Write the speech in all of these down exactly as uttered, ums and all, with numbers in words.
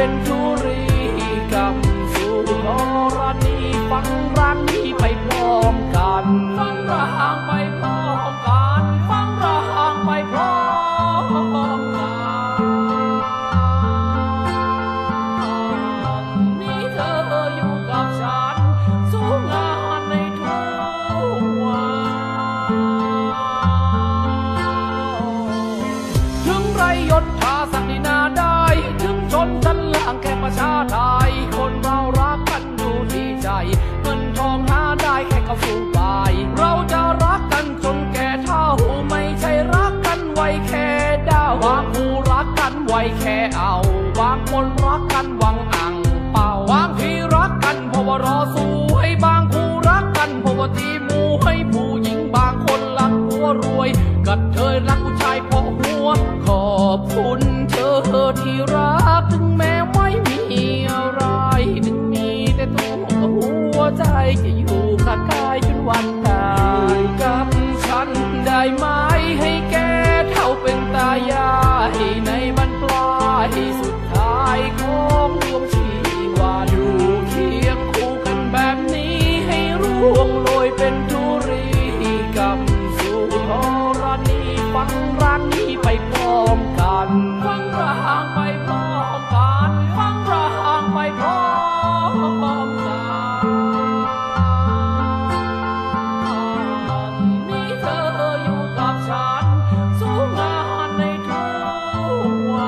เป็นธุรีกรรมสู่ธรณีฟังรังนี้ไปพร้อมกันฟังรางไปพร้อมกันฟังรางไปพร้อมกันมีเธออยู่กับฉันสู้งานในทุกวันถึงไรยศถาศักดินาได้ถึงชนชั้นล่างแค่ประชาไทยคนเรารักกันอยู่ที่ใจเงินทองหาได้แค่กระฟูไปเราจะรักกันจนแก่เท่าไม่ใช่รักกันไว้แค่ดาวบางคู่รักกันไว้แค่เอาบางคนรักกันหวังอังเป่าบางทีรักกันเพราะว่ารอสู้ให้บางคู่รักกันเพราะว่าตีมูให้ผู้หญิงบางคนรักผัวรวยกัดเธอรักผู้ชายเพราะหัวขอบคุณเธอที่รักถึงแม้ไม่มีอะไรถึงมีแต่ตัวหัวใจจะอยู่ข้างกายจนวันตายกับฉันได้ไหมให้แกเท่าเป็นตายายในบรรปลายสุดท้ายของดวงชีวาอยู่เคียงคู่กันแบบนี้ให้ร่วงโรยเป็นธุรีกรรมสู่ธรณีฟังรังนี้ไปพร้อมกันฟังรางไปพร้อมกันฟังรางไปพร้อมกันมีเธออยู่กับฉันสู้งานในทุก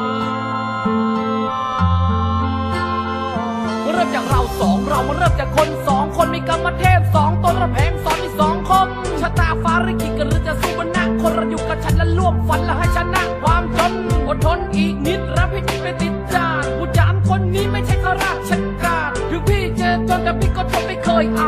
วันเริ่มจากเราสองเราเริ่มจากคนสองคนมีกรรมเทพสองตนระแพงสอนที่สองคมชะตาฟ้าลิขิตกันหรือจะสู้กันนะคนเราอยู่กับฉันและร่วมฝันและให้ชนะความจนอดทนอีกนิดรับให้จิตไปติดจานผู้จานคนนี้ไม่ใช่ข้าราชการถึงพี่จะจนแต่พี่ก็ทนไม่เคยอ